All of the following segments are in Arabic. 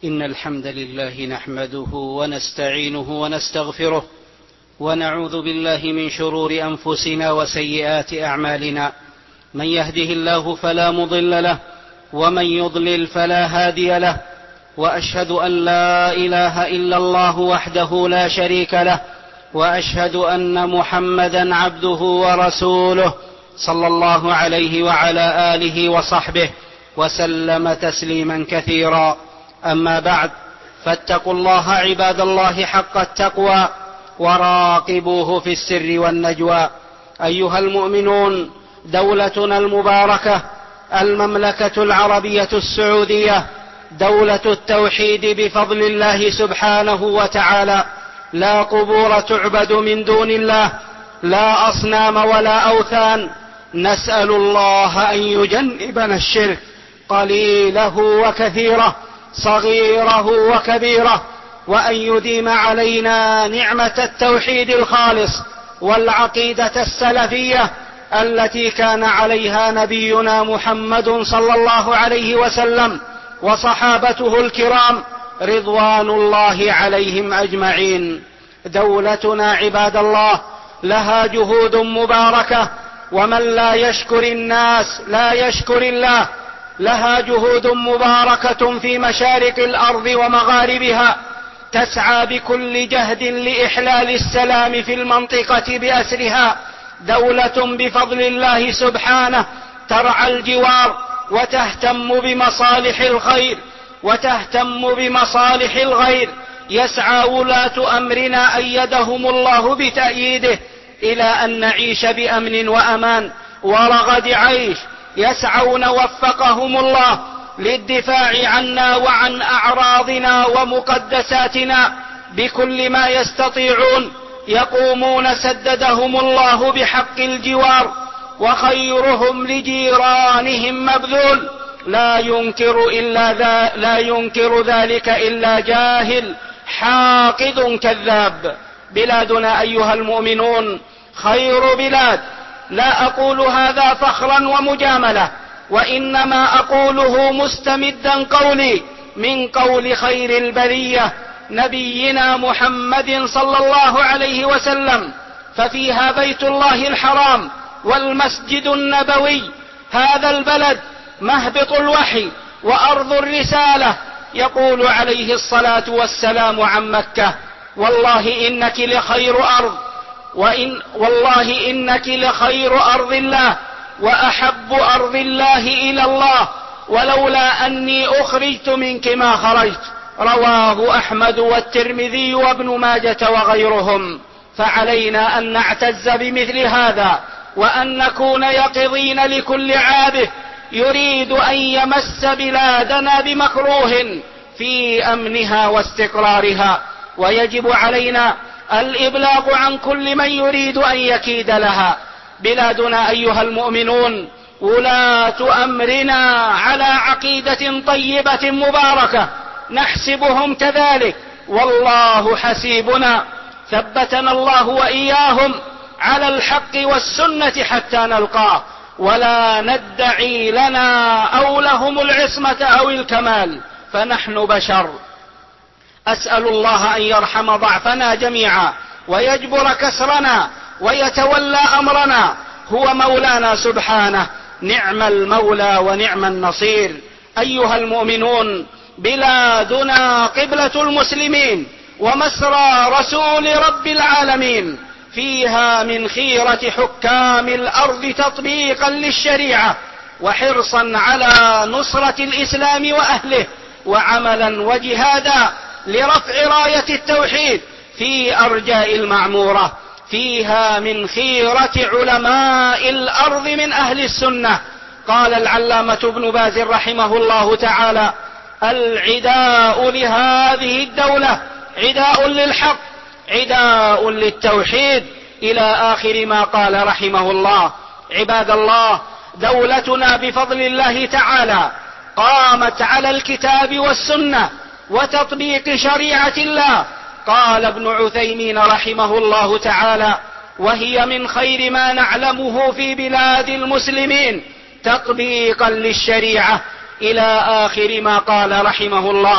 إن الحمد لله نحمده ونستعينه ونستغفره ونعوذ بالله من شرور أنفسنا وسيئات أعمالنا. من يهده الله فلا مضل له ومن يضلل فلا هادي له، وأشهد أن لا إله إلا الله وحده لا شريك له، وأشهد أن محمدا عبده ورسوله صلى الله عليه وعلى آله وصحبه وسلم تسليما كثيرا. أما بعد، فاتقوا الله عباد الله حق التقوى وراقبوه في السر والنجوى. أيها المؤمنون، دولتنا المباركة المملكة العربية السعودية دولة التوحيد بفضل الله سبحانه وتعالى، لا قبور تعبد من دون الله، لا أصنام ولا أوثان. نسأل الله أن يجنبنا الشرك قليله وكثيره، صغيره وكبيره، وأن يديم علينا نعمة التوحيد الخالص والعقيدة السلفية التي كان عليها نبينا محمد صلى الله عليه وسلم وصحابته الكرام رضوان الله عليهم أجمعين. دولتنا عباد الله لها جهود مباركة، ومن لا يشكر الناس لا يشكر الله. لها جهود مباركة في مشارق الأرض ومغاربها، تسعى بكل جهد لإحلال السلام في المنطقة بأسرها. دولة بفضل الله سبحانه ترعى الجوار وتهتم بمصالح الغير. يسعى ولاة أمرنا أيدهم الله بتأييده إلى أن نعيش بأمن وأمان ورغد عيش. يسعون وفقهم الله للدفاع عنا وعن أعراضنا ومقدساتنا بكل ما يستطيعون. يقومون سددهم الله بحق الجوار، وخيرهم لجيرانهم مبذول. لا ينكر ذلك إلا جاهل حاقد كذاب. بلادنا أيها المؤمنون خير بلاد. لا أقول هذا فخرا ومجاملة، وإنما أقوله مستمدا قولي من قول خير البرية نبينا محمد صلى الله عليه وسلم: ففيها بيت الله الحرام والمسجد النبوي. هذا البلد مهبط الوحي وأرض الرسالة. يقول عليه الصلاة والسلام عن مكة: والله إنك لخير أرض الله وأحب أرض الله إلى الله، ولولا أني أخرجت منك ما خرجت. رواه أحمد والترمذي وابن ماجة وغيرهم. فعلينا أن نعتز بمثل هذا، وأن نكون يقظين لكل عابه يريد أن يمس بلادنا بمكروه في أمنها واستقرارها. ويجب علينا الإبلاغ عن كل من يريد أن يكيد لها. بلادنا أيها المؤمنون ولاة أمرنا على عقيدة طيبة مباركة، نحسبهم كذلك، والله حسيبنا. ثبتنا الله وإياهم على الحق والسنة حتى نلقاه، ولا ندعي لنا أو لهم العصمة أو الكمال، فنحن بشر. أسأل الله أن يرحم ضعفنا جميعا ويجبر كسرنا ويتولى أمرنا. هو مولانا سبحانه، نعم المولى ونعم النصير. أيها المؤمنون، بلادنا قبلة المسلمين ومسرى رسول رب العالمين، فيها من خيرة حكام الأرض تطبيقا للشريعة وحرصا على نصرة الإسلام وأهله، وعملا وجهادا لرفع راية التوحيد في أرجاء المعمورة. فيها من خيرة علماء الأرض من أهل السنة. قال العلامة ابن باز رحمه الله تعالى: العداء لهذه الدولة عداء للحق، عداء للتوحيد، إلى آخر ما قال رحمه الله. عباد الله، دولتنا بفضل الله تعالى قامت على الكتاب والسنة وتطبيق شريعة الله. قال ابن عثيمين رحمه الله تعالى: وهي من خير ما نعلمه في بلاد المسلمين تطبيقا للشريعة، إلى آخر ما قال رحمه الله.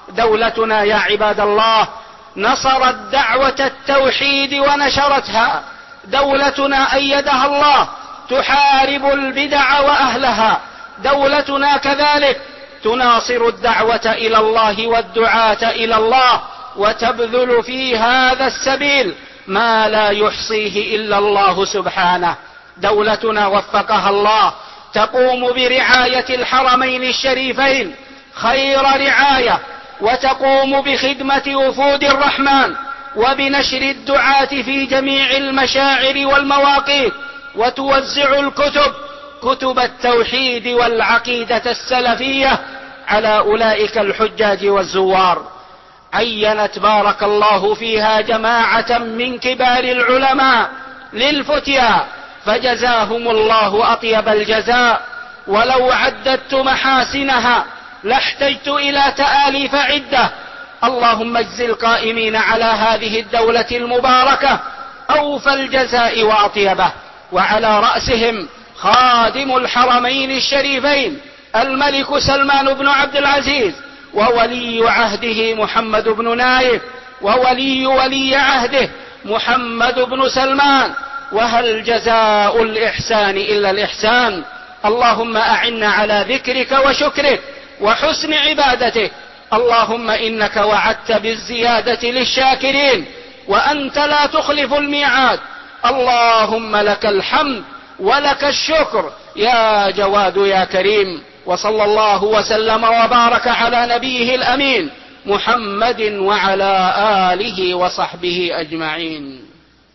دولتنا يا عباد الله نصرت دعوة التوحيد ونشرتها، دولتنا أيدها الله تحارب البدع وأهلها، دولتنا كذلك تناصر الدعوة إلى الله والدعاة إلى الله، وتبذل في هذا السبيل ما لا يحصيه إلا الله سبحانه. دولتنا وفقها الله تقوم برعاية الحرمين الشريفين خير رعاية، وتقوم بخدمة وفود الرحمن وبنشر الدعاة في جميع المشاعر والمواقيت، وتوزع كتب التوحيد والعقيدة السلفية على أولئك الحجاج والزوار. عينت بارك الله فيها جماعة من كبار العلماء للفتيا، فجزاهم الله أطيب الجزاء، ولو عددت محاسنها لاحتجت إلى تآليف عدة. اللهم اجز القائمين على هذه الدولة المباركة أوفى الجزاء وأطيبه، وعلى رأسهم خادم الحرمين الشريفين الملك سلمان بن عبد العزيز، وولي عهده محمد بن نايف، وولي عهده محمد بن سلمان. وهل جزاء الإحسان إلا الإحسان؟ اللهم أعنا على ذكرك وشكرك وحسن عبادتك. اللهم إنك وعدت بالزيادة للشاكرين، وأنت لا تخلف الميعاد. اللهم لك الحمد ولك الشكر يا جواد يا كريم. وصلى الله وسلم وبارك على نبيه الأمين محمد وعلى آله وصحبه أجمعين.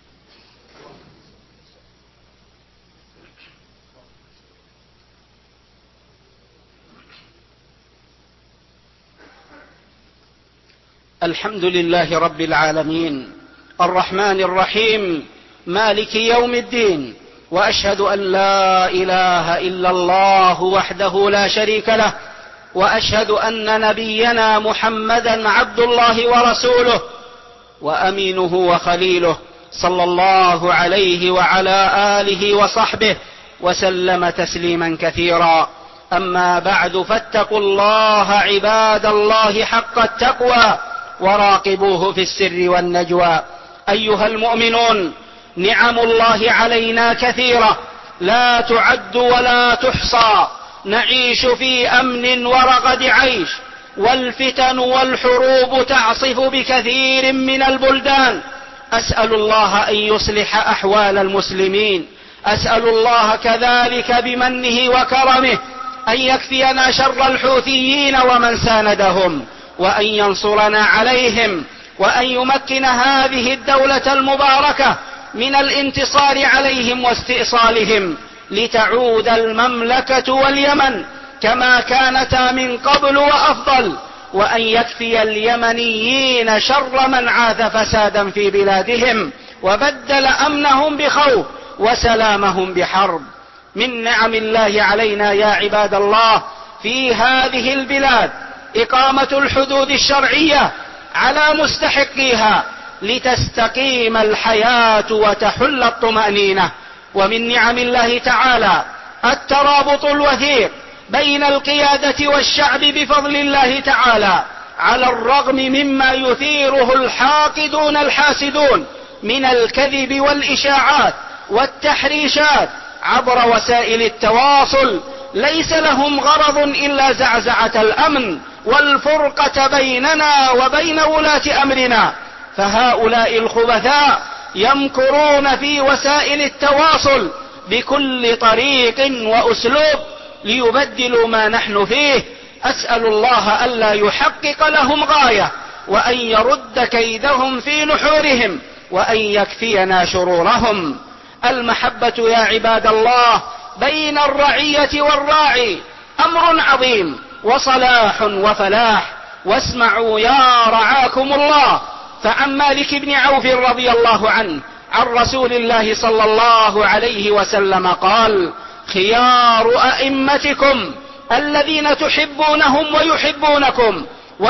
الحمد لله رب العالمين الرحمن الرحيم مالك يوم الدين، وأشهد أن لا إله إلا الله وحده لا شريك له، وأشهد أن نبينا محمدا عبد الله ورسوله وأمينه وخليله، صلى الله عليه وعلى آله وصحبه وسلم تسليما كثيرا. أما بعد، فاتقوا الله عباد الله حق التقوى، وراقبوه في السر والنجوى. أيها المؤمنون، نعم الله علينا كثيرة لا تعد ولا تحصى، نعيش في أمن ورغد عيش، والفتن والحروب تعصف بكثير من البلدان. أسأل الله أن يصلح أحوال المسلمين، أسأل الله كذلك بمنه وكرمه أن يكفينا شر الحوثيين ومن ساندهم، وأن ينصرنا عليهم، وأن يمكن هذه الدولة المباركة من الانتصار عليهم واستئصالهم، لتعود المملكة واليمن كما كانتا من قبل وأفضل، وأن يكفي اليمنيين شر من عاث فسادا في بلادهم وبدل أمنهم بخوف وسلامهم بحرب. من نعم الله علينا يا عباد الله في هذه البلاد إقامة الحدود الشرعية على مستحقيها لتستقيم الحياة وتحل الطمأنينة. ومن نعم الله تعالى الترابط الوثيق بين القيادة والشعب بفضل الله تعالى، على الرغم مما يثيره الحاقدون الحاسدون من الكذب والإشاعات والتحريشات عبر وسائل التواصل. ليس لهم غرض إلا زعزعة الأمن والفرقة بيننا وبين ولاة أمرنا، فهؤلاء الخبثاء يمكرون في وسائل التواصل بكل طريق وأسلوب ليبدلوا ما نحن فيه. أسأل الله ألا يحقق لهم غاية، وأن يرد كيدهم في نحورهم، وأن يكفينا شرورهم. المحبة يا عباد الله بين الرعية والراعي أمر عظيم وصلاح وفلاح. واسمعوا يا رعاكم الله، فعن مالك بن عوف رضي الله عنه عن رسول الله صلى الله عليه وسلم قال: خيار أئمتكم الذين تحبونهم ويحبونكم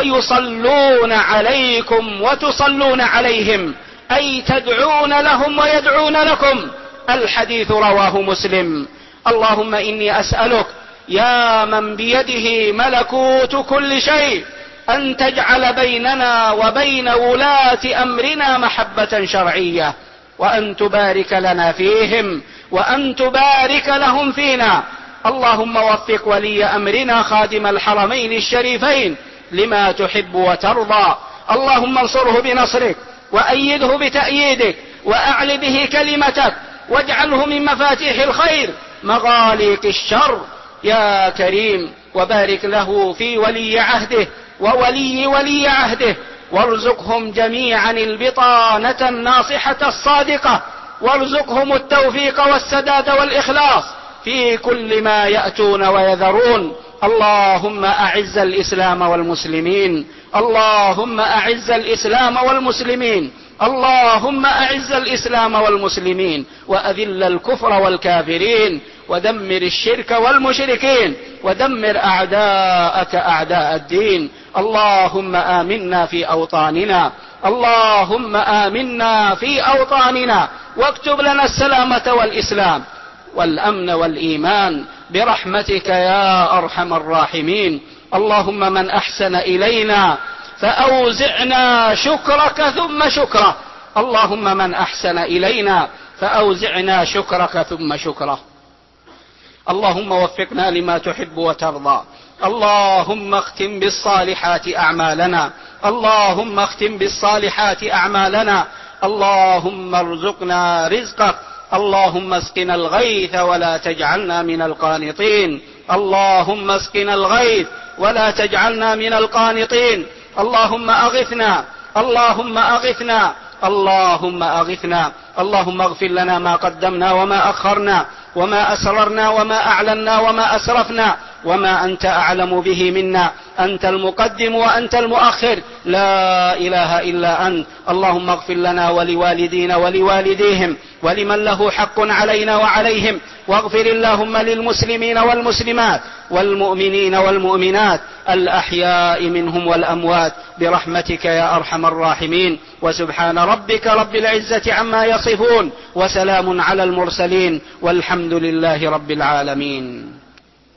ويصلون عليكم وتصلون عليهم، أي تدعون لهم ويدعون لكم. الحديث رواه مسلم. اللهم إني أسألك يا من بيده ملكوت كل شيء أن تجعل بيننا وبين ولاة أمرنا محبة شرعية، وأن تبارك لنا فيهم، وأن تبارك لهم فينا. اللهم وفق ولي أمرنا خادم الحرمين الشريفين لما تحب وترضى. اللهم انصره بنصرك، وأيده بتأييدك، وأعل به كلمتك، واجعله من مفاتيح الخير مغاليق الشر يا كريم. وبارك له في ولي عهده وولي عهده، وارزقهم جميعا البطانة الناصحة الصادقة، وارزقهم التوفيق والسداد والإخلاص في كل ما يأتون ويذرون. اللهم أعز الإسلام والمسلمين، اللهم أعز الإسلام والمسلمين، اللهم أعز الإسلام والمسلمين، وأذل الكفر والكافرين، ودمر الشرك والمشركين، ودمر أعداءك أعداء الدين. اللهم آمنا في أوطاننا، اللهم آمنا في أوطاننا، واكتب لنا السلامة والإسلام والأمن والإيمان برحمتك يا أرحم الراحمين. اللهم من أحسن إلينا فأوزعنا شكرك ثم شكره، اللهم من أحسن إلينا فأوزعنا شكرك ثم شكره. اللهم وفقنا لما تحب وترضى. اللهم اختم بالصالحات أعمالنا، اللهم اختم بالصالحات أعمالنا. اللهم ارزقنا رزقك، اللهم اسقنا الغيث ولا تجعلنا من القانطين، اللهم اسقنا الغيث ولا تجعلنا من القانطين. اللهم أغثنا، اللهم أغثنا، اللهم أغثنا. اللهم اغفر لنا ما قدمنا وما أخرنا، وما أسررنا وما أعلنا وما أسرفنا، وما أنت أعلم به منا. أنت المقدم وأنت المؤخر، لا إله إلا أنت. اللهم اغفر لنا ولوالدينا ولوالديهم ولمن له حق علينا وعليهم، واغفر اللهم للمسلمين والمسلمات والمؤمنين والمؤمنات الأحياء منهم والأموات برحمتك يا أرحم الراحمين. وسبحان ربك رب العزة عما يصفون، وسلام على المرسلين، والحمد لله رب العالمين.